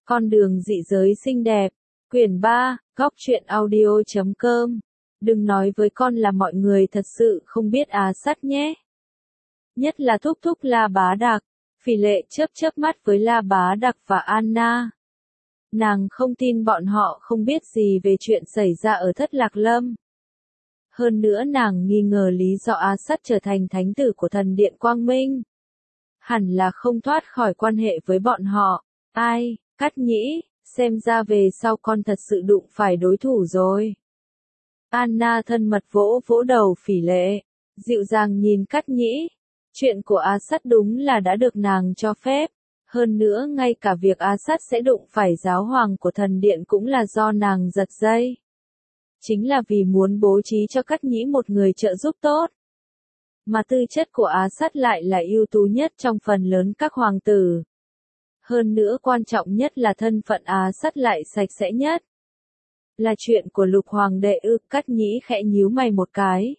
Con đường dị giới xinh đẹp. Quyển 3, góc truyện audio.com. Đừng nói với con là mọi người thật sự không biết Á Sắt nhé. Nhất là thúc thúc La Bá Đặc. Phỉ Lệ chớp mắt với La Bá Đặc và Anna. Nàng không tin bọn họ không biết gì về chuyện xảy ra ở Thất Lạc Lâm. Hơn nữa nàng nghi ngờ lý do Á Sắt trở thành thánh tử của thần điện Quang Minh. Hẳn là không thoát khỏi quan hệ với bọn họ. Ai, Cát Nhĩ, xem ra về sau con thật sự đụng phải đối thủ rồi. Anna thân mật vỗ vỗ đầu Phỉ Lệ, dịu dàng nhìn Cát Nhĩ. Chuyện của Á Sắt đúng là đã được nàng cho phép. Hơn nữa ngay cả việc Á Sắt sẽ đụng phải giáo hoàng của thần điện cũng là do nàng giật dây. Chính là vì muốn bố trí cho Cát Nhĩ một người trợ giúp tốt. Mà tư chất của Á Sắt lại là ưu tú nhất trong phần lớn các hoàng tử. Hơn nữa quan trọng nhất là thân phận Á Sắt lại sạch sẽ nhất. Là chuyện của Lục Hoàng đệ ư? Cát Nhĩ khẽ nhíu mày một cái.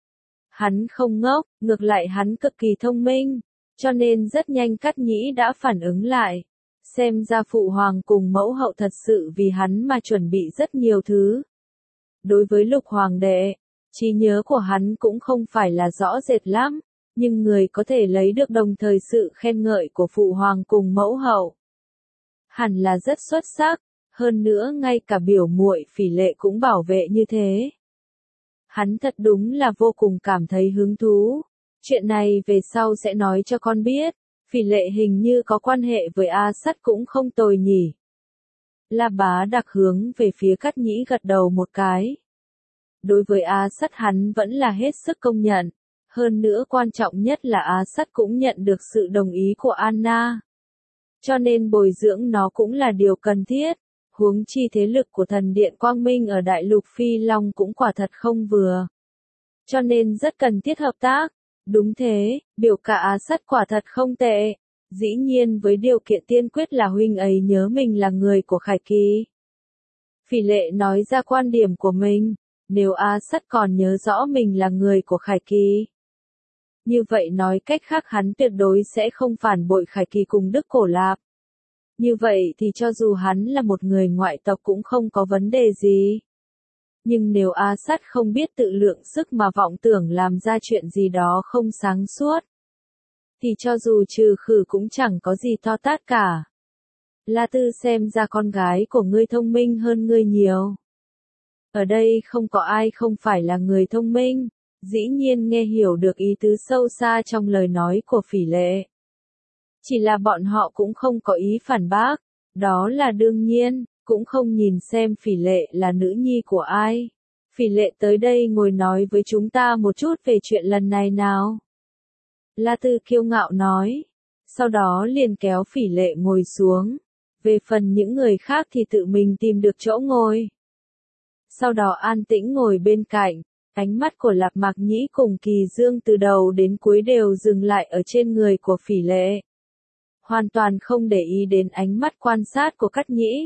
Hắn không ngốc, ngược lại hắn cực kỳ thông minh, cho nên rất nhanh Cát Nhĩ đã phản ứng lại. Xem ra phụ hoàng cùng mẫu hậu thật sự vì hắn mà chuẩn bị rất nhiều thứ. Đối với Lục Hoàng đệ, trí nhớ của hắn cũng không phải là rõ rệt lắm, nhưng người có thể lấy được đồng thời sự khen ngợi của phụ hoàng cùng mẫu hậu. Hẳn là rất xuất sắc, hơn nữa ngay cả biểu muội Phỉ Lệ cũng bảo vệ như thế. Hắn thật đúng là vô cùng cảm thấy hứng thú. Chuyện này về sau sẽ nói cho con biết. Phỉ Lệ hình như có quan hệ với Á Sắt cũng không tồi nhỉ. La Bá Đặc hướng về phía Cát Nhĩ gật đầu một cái. Đối với Á Sắt hắn vẫn là hết sức công nhận. Hơn nữa quan trọng nhất là Á Sắt cũng nhận được sự đồng ý của Anna. Cho nên bồi dưỡng nó cũng là điều cần thiết. Huống chi thế lực của thần điện Quang Minh ở Đại Lục Phi Long cũng quả thật không vừa. Cho nên rất cần thiết hợp tác. Đúng thế, biểu ca Á Sắt quả thật không tệ. Dĩ nhiên với điều kiện tiên quyết là huynh ấy nhớ mình là người của Khải Kỳ. Phỉ Lệ nói ra quan điểm của mình. Nếu Á Sắt còn nhớ rõ mình là người của Khải Kỳ. Như vậy nói cách khác hắn tuyệt đối sẽ không phản bội Khải Kỳ cùng Đức Cổ Lạp. Như vậy thì cho dù hắn là một người ngoại tộc cũng không có vấn đề gì. Nhưng nếu Á Sắt không biết tự lượng sức mà vọng tưởng làm ra chuyện gì đó không sáng suốt, thì cho dù trừ khử cũng chẳng có gì to tát cả. La Tư xem ra con gái của ngươi thông minh hơn ngươi nhiều. Ở đây không có ai không phải là người thông minh, dĩ nhiên nghe hiểu được ý tứ sâu xa trong lời nói của Phỉ Lệ. Chỉ là bọn họ cũng không có ý phản bác, đó là đương nhiên, cũng không nhìn xem Phỉ Lệ là nữ nhi của ai. Phỉ Lệ tới đây ngồi nói với chúng ta một chút về chuyện lần này nào. La Tư kiêu ngạo nói, sau đó liền kéo Phỉ Lệ ngồi xuống. Về phần những người khác thì tự mình tìm được chỗ ngồi. Sau đó an tĩnh ngồi bên cạnh, ánh mắt của Lạp Mạc Nhĩ cùng Kỳ Dương từ đầu đến cuối đều dừng lại ở trên người của Phỉ Lệ. Hoàn toàn không để ý đến ánh mắt quan sát của Cát Nhĩ.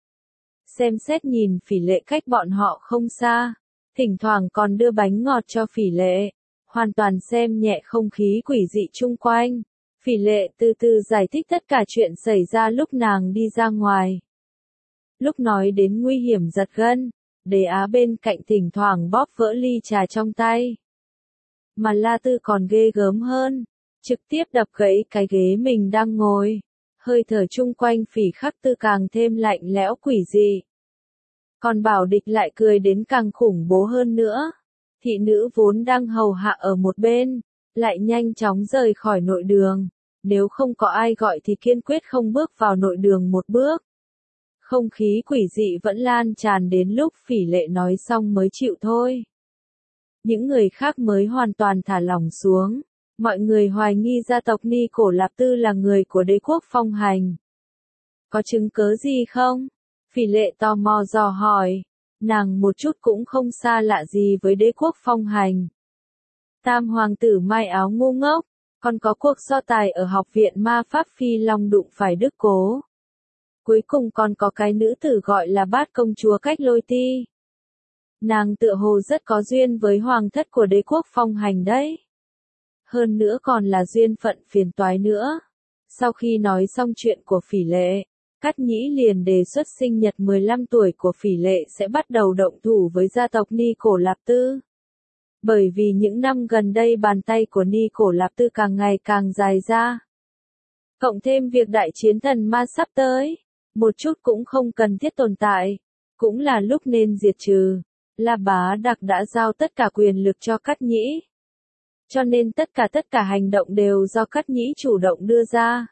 Xem xét nhìn Phỉ Lệ cách bọn họ không xa, thỉnh thoảng còn đưa bánh ngọt cho Phỉ Lệ, hoàn toàn xem nhẹ không khí quỷ dị chung quanh. Phỉ Lệ từ từ giải thích tất cả chuyện xảy ra lúc nàng đi ra ngoài. Lúc nói đến nguy hiểm giật gân, Đế Á bên cạnh thỉnh thoảng bóp vỡ ly trà trong tay. Mà La Tư còn ghê gớm hơn, trực tiếp đập gãy cái ghế mình đang ngồi. Hơi thở chung quanh Phỉ Khắc Tư càng thêm lạnh lẽo quỷ dị. Còn Bảo Địch lại cười đến càng khủng bố hơn nữa. Thị nữ vốn đang hầu hạ ở một bên, lại nhanh chóng rời khỏi nội đường. Nếu không có ai gọi thì kiên quyết không bước vào nội đường một bước. Không khí quỷ dị vẫn lan tràn đến lúc Phỉ Lệ nói xong mới chịu thôi. Những người khác mới hoàn toàn thả lỏng xuống. Mọi người hoài nghi gia tộc Ni Cổ Lạp Tư là người của đế quốc Phong Hành. Có chứng cớ gì không? Phỉ Lệ tò mò dò hỏi. Nàng một chút cũng không xa lạ gì với đế quốc Phong Hành. Tam hoàng tử Mai Áo ngu ngốc, còn có cuộc so tài ở học viện ma pháp Phi Long đụng phải Đức Cố. Cuối cùng còn có cái nữ tử gọi là Bát công chúa Cách Lôi Ti. Nàng tựa hồ rất có duyên với hoàng thất của đế quốc Phong Hành đấy. Hơn nữa còn là duyên phận phiền toái nữa. Sau khi nói xong chuyện của Phỉ Lệ, Cát Nhĩ liền đề xuất sinh nhật 15 tuổi của Phỉ Lệ sẽ bắt đầu động thủ với gia tộc Ni Cổ Lạp Tư. Bởi vì những năm gần đây bàn tay của Ni Cổ Lạp Tư càng ngày càng dài ra. Cộng thêm việc đại chiến thần ma sắp tới, một chút cũng không cần thiết tồn tại, cũng là lúc nên diệt trừ. La Bá Đặc đã giao tất cả quyền lực cho Cát Nhĩ. Cho nên tất cả hành động đều do Cát Nhĩ chủ động đưa ra.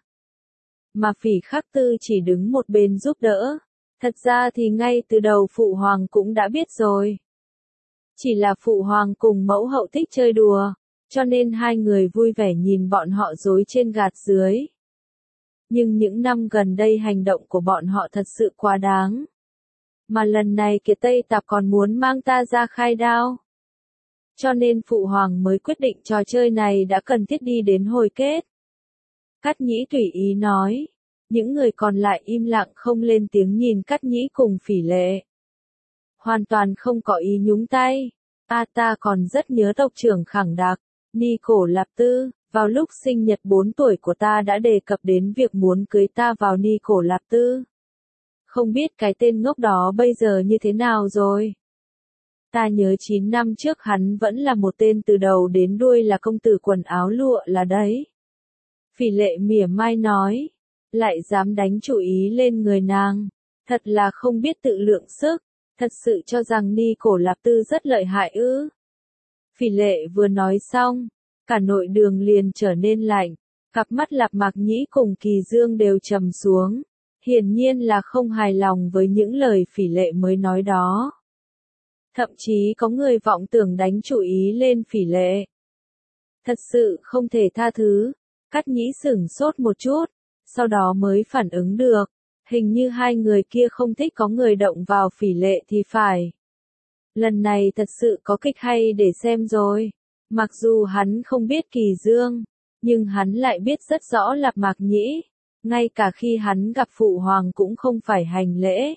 Mà Phỉ Khắc Tư chỉ đứng một bên giúp đỡ. Thật ra thì ngay từ đầu Phụ Hoàng cũng đã biết rồi. Chỉ là Phụ Hoàng cùng mẫu hậu thích chơi đùa, cho nên hai người vui vẻ nhìn bọn họ dối trên gạt dưới. Nhưng những năm gần đây hành động của bọn họ thật sự quá đáng. Mà lần này Kiệt Tây Tạp còn muốn mang ta ra khai đao. Cho nên Phụ Hoàng mới quyết định trò chơi này đã cần thiết đi đến hồi kết. Cát Nhĩ tùy ý nói. Những người còn lại im lặng không lên tiếng nhìn Cát Nhĩ cùng Phỉ Lệ. Hoàn toàn không có ý nhúng tay. Ta còn rất nhớ tộc trưởng Khẳng Đạc, Ni Cổ Lạp Tư, vào lúc sinh nhật 4 tuổi của ta đã đề cập đến việc muốn cưới ta vào Ni Cổ Lạp Tư. Không biết cái tên ngốc đó bây giờ như thế nào rồi. Ta nhớ 9 năm trước hắn vẫn là một tên từ đầu đến đuôi là công tử quần áo lụa là đấy. Phỉ Lệ mỉa mai nói, lại dám đánh chủ ý lên người nàng, thật là không biết tự lượng sức, thật sự cho rằng Ni Cổ Lạp Tư rất lợi hại ư. Phỉ Lệ vừa nói xong, cả nội đường liền trở nên lạnh, cặp mắt Lạp Mạc Nhĩ cùng Kỳ Dương đều trầm xuống, hiển nhiên là không hài lòng với những lời Phỉ Lệ mới nói đó. Thậm chí có người vọng tưởng đánh chủ ý lên Phỉ Lệ. Thật sự không thể tha thứ. Cát Nhĩ sửng sốt một chút, sau đó mới phản ứng được, hình như hai người kia không thích có người động vào Phỉ Lệ thì phải. Lần này thật sự có kịch hay để xem rồi. Mặc dù hắn không biết Kỳ Dương, nhưng hắn lại biết rất rõ Lạp Mạc Nhĩ, ngay cả khi hắn gặp Phụ Hoàng cũng không phải hành lễ.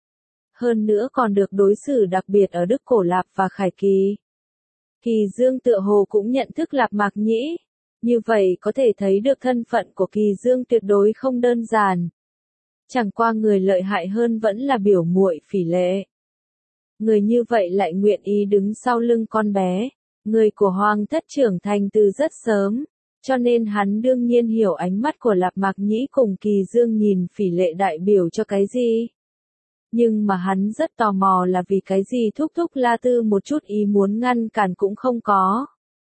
Hơn nữa còn được đối xử đặc biệt ở Đức Cổ Lạp và Khải Kỳ. Kỳ Dương tựa hồ cũng nhận thức Lạp Mạc Nhĩ. Như vậy có thể thấy được thân phận của Kỳ Dương tuyệt đối không đơn giản. Chẳng qua người lợi hại hơn vẫn là biểu muội Phỉ Lệ. Người như vậy lại nguyện ý đứng sau lưng con bé. Người của Hoàng thất trưởng thành từ rất sớm. Cho nên hắn đương nhiên hiểu ánh mắt của Lạp Mạc Nhĩ cùng Kỳ Dương nhìn Phỉ Lệ đại biểu cho cái gì. Nhưng mà hắn rất tò mò là vì cái gì thúc thúc La Tư một chút ý muốn ngăn cản cũng không có.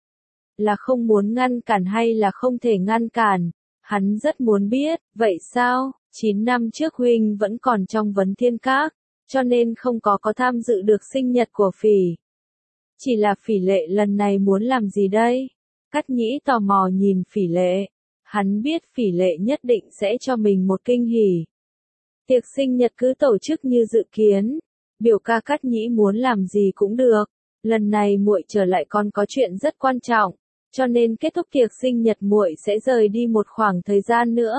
Là không muốn ngăn cản hay là không thể ngăn cản, hắn rất muốn biết, vậy sao, 9 năm trước huynh vẫn còn trong vấn thiên các, cho nên không có tham dự được sinh nhật của Phỉ. Chỉ là Phỉ Lệ lần này muốn làm gì đây? Cát Nhĩ tò mò nhìn Phỉ Lệ, hắn biết Phỉ Lệ nhất định sẽ cho mình một kinh hỉ. Tiệc sinh nhật cứ tổ chức như dự kiến, biểu ca Cát Nhĩ muốn làm gì cũng được, lần này muội trở lại còn có chuyện rất quan trọng. Cho nên kết thúc tiệc sinh nhật muội sẽ rời đi một khoảng thời gian nữa.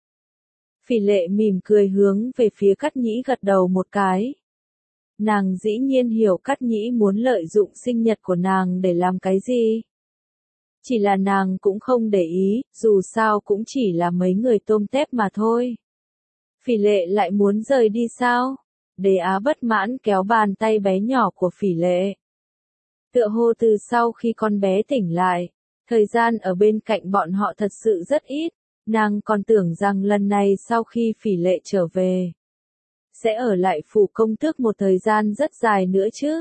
Phỉ Lệ mỉm cười hướng về phía Cát Nhĩ gật đầu một cái. Nàng dĩ nhiên hiểu Cát Nhĩ muốn lợi dụng sinh nhật của nàng để làm cái gì. Chỉ là nàng cũng không để ý, dù sao cũng chỉ là mấy người tôm tép mà thôi. Phỉ Lệ lại muốn rời đi sao? Đế Á bất mãn kéo bàn tay bé nhỏ của Phỉ Lệ. Tựa hồ từ sau khi con bé tỉnh lại, thời gian ở bên cạnh bọn họ thật sự rất ít, nàng còn tưởng rằng lần này sau khi Phỉ Lệ trở về, sẽ ở lại phủ công tước một thời gian rất dài nữa chứ.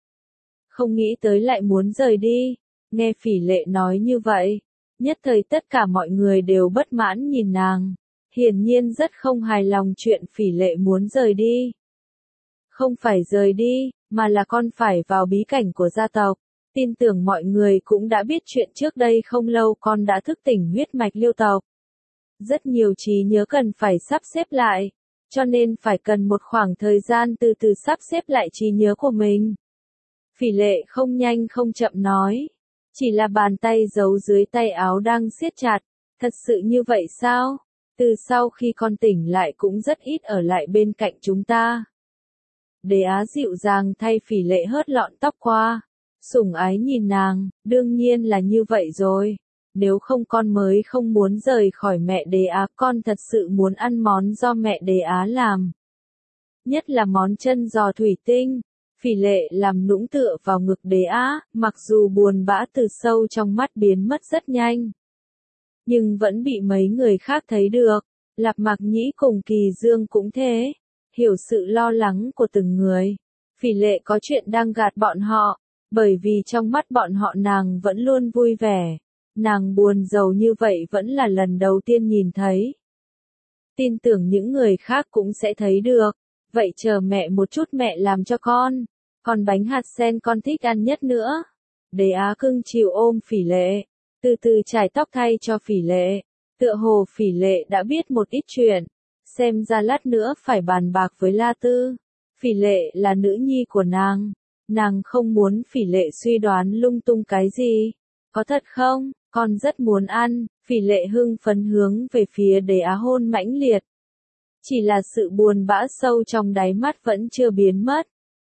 Không nghĩ tới lại muốn rời đi, nghe Phỉ Lệ nói như vậy, nhất thời tất cả mọi người đều bất mãn nhìn nàng, hiển nhiên rất không hài lòng chuyện Phỉ Lệ muốn rời đi. Không phải rời đi, mà là con phải vào bí cảnh của gia tộc. Tin tưởng mọi người cũng đã biết chuyện trước đây không lâu con đã thức tỉnh huyết mạch Liêu tộc. Rất nhiều trí nhớ cần phải sắp xếp lại, cho nên phải cần một khoảng thời gian từ từ sắp xếp lại trí nhớ của mình. Phỉ Lệ không nhanh không chậm nói, chỉ là bàn tay giấu dưới tay áo đang siết chặt, thật sự như vậy sao? Từ sau khi con tỉnh lại cũng rất ít ở lại bên cạnh chúng ta. Đế Á dịu dàng thay Phỉ Lệ hớt lọn tóc qua. Sủng ái nhìn nàng, đương nhiên là như vậy rồi. nếu không con mới không muốn rời khỏi mẹ Đế Á, con thật sự muốn ăn món do mẹ Đế Á làm. Nhất là món chân giò thủy tinh. Phỉ Lệ làm nũng tựa vào ngực Đế Á, mặc dù buồn bã từ sâu trong mắt biến mất rất nhanh. Nhưng vẫn bị mấy người khác thấy được. Lạp Mạc Nhĩ cùng Kỳ Dương cũng thế. Hiểu sự lo lắng của từng người. Phỉ Lệ có chuyện đang gạt bọn họ, bởi vì trong mắt bọn họ nàng vẫn luôn vui vẻ. Nàng buồn rầu như vậy vẫn là lần đầu tiên nhìn thấy. Tin tưởng những người khác cũng sẽ thấy được. Vậy chờ mẹ một chút, mẹ làm cho con. Còn bánh hạt sen con thích ăn nhất nữa. Đế Á cưng chiều ôm Phỉ Lệ, từ từ chải tóc thay cho Phỉ Lệ. Tựa hồ Phỉ Lệ đã biết một ít chuyện. Xem ra lát nữa phải bàn bạc với La Tư. Phỉ Lệ là nữ nhi của nàng. Nàng không muốn Phỉ Lệ suy đoán lung tung cái gì. Có thật không? Con rất muốn ăn. Phỉ Lệ hưng phấn hướng về phía Đế Á hôn mãnh liệt. Chỉ là sự buồn bã sâu trong đáy mắt vẫn chưa biến mất.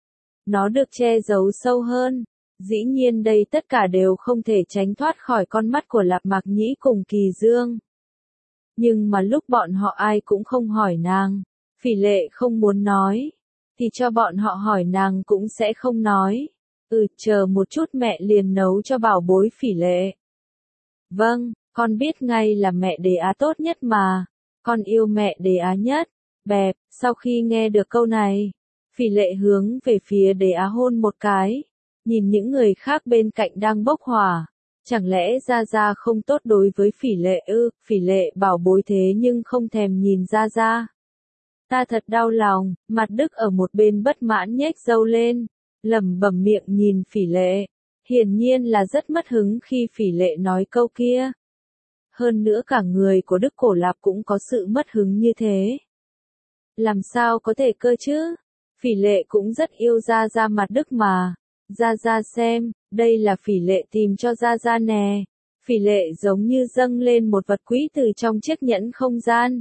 Nó được che giấu sâu hơn. Dĩ nhiên đây tất cả đều không thể tránh thoát khỏi con mắt của Lạp Mạc Nhĩ cùng Kỳ Dương. Nhưng mà lúc bọn họ ai cũng không hỏi nàng, Phỉ Lệ không muốn nói, thì cho bọn họ hỏi nàng cũng sẽ không nói. Chờ một chút, mẹ liền nấu cho bảo bối Phỉ Lệ. Vâng, con biết ngay là mẹ Đế Á tốt nhất mà. Con yêu mẹ Đế Á nhất. Bẹp, sau khi nghe được câu này, Phỉ Lệ hướng về phía Đế Á hôn một cái. Nhìn những người khác bên cạnh đang bốc hỏa. Chẳng lẽ Gia Gia không tốt đối với Phỉ Lệ ư? Phỉ Lệ bảo bối thế nhưng không thèm nhìn Gia Gia. Ta thật đau lòng. Mặt Đức ở một bên bất mãn nhếch râu lên, lẩm bẩm miệng nhìn Phỉ Lệ. Hiển nhiên là rất mất hứng khi Phỉ Lệ nói câu kia. Hơn nữa cả người của Đức Cổ Lạp cũng có sự mất hứng như thế. Làm sao có thể cơ chứ? Phỉ Lệ cũng rất yêu Gia Gia mặt Đức mà. Gia Gia xem, đây là Phỉ Lệ tìm cho Gia Gia nè. Phỉ Lệ giống như dâng lên một vật quý từ trong chiếc nhẫn không gian.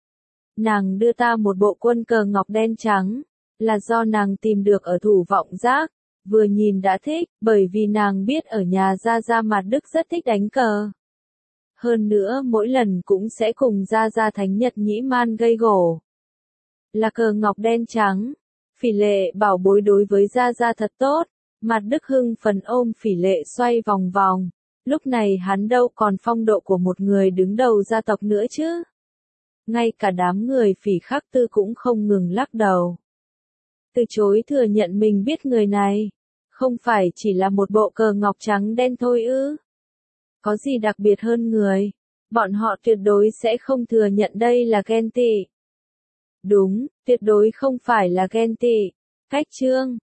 Nàng đưa ta một bộ quân cờ ngọc đen trắng, là do nàng tìm được ở Thủ Vọng Giác. Vừa nhìn đã thích, bởi vì nàng biết ở nhà Gia Gia mặt Đức rất thích đánh cờ. Hơn nữa mỗi lần cũng sẽ cùng Gia Gia Thánh Nhật Nhĩ Man gây gổ. Là cờ ngọc đen trắng. Phỉ Lệ bảo bối đối với Gia Gia thật tốt. Mặt Đức hưng phấn ôm Phỉ Lệ xoay vòng vòng. Lúc này hắn đâu còn phong độ của một người đứng đầu gia tộc nữa chứ. Ngay cả đám người Phỉ Khắc Tư cũng không ngừng lắc đầu. Từ chối thừa nhận mình biết người này. Không phải chỉ là một bộ cờ ngọc trắng đen thôi ư? Có gì đặc biệt hơn người? Bọn họ tuyệt đối sẽ không thừa nhận đây là ghen tị. Đúng, tuyệt đối không phải là ghen tị. Cách chương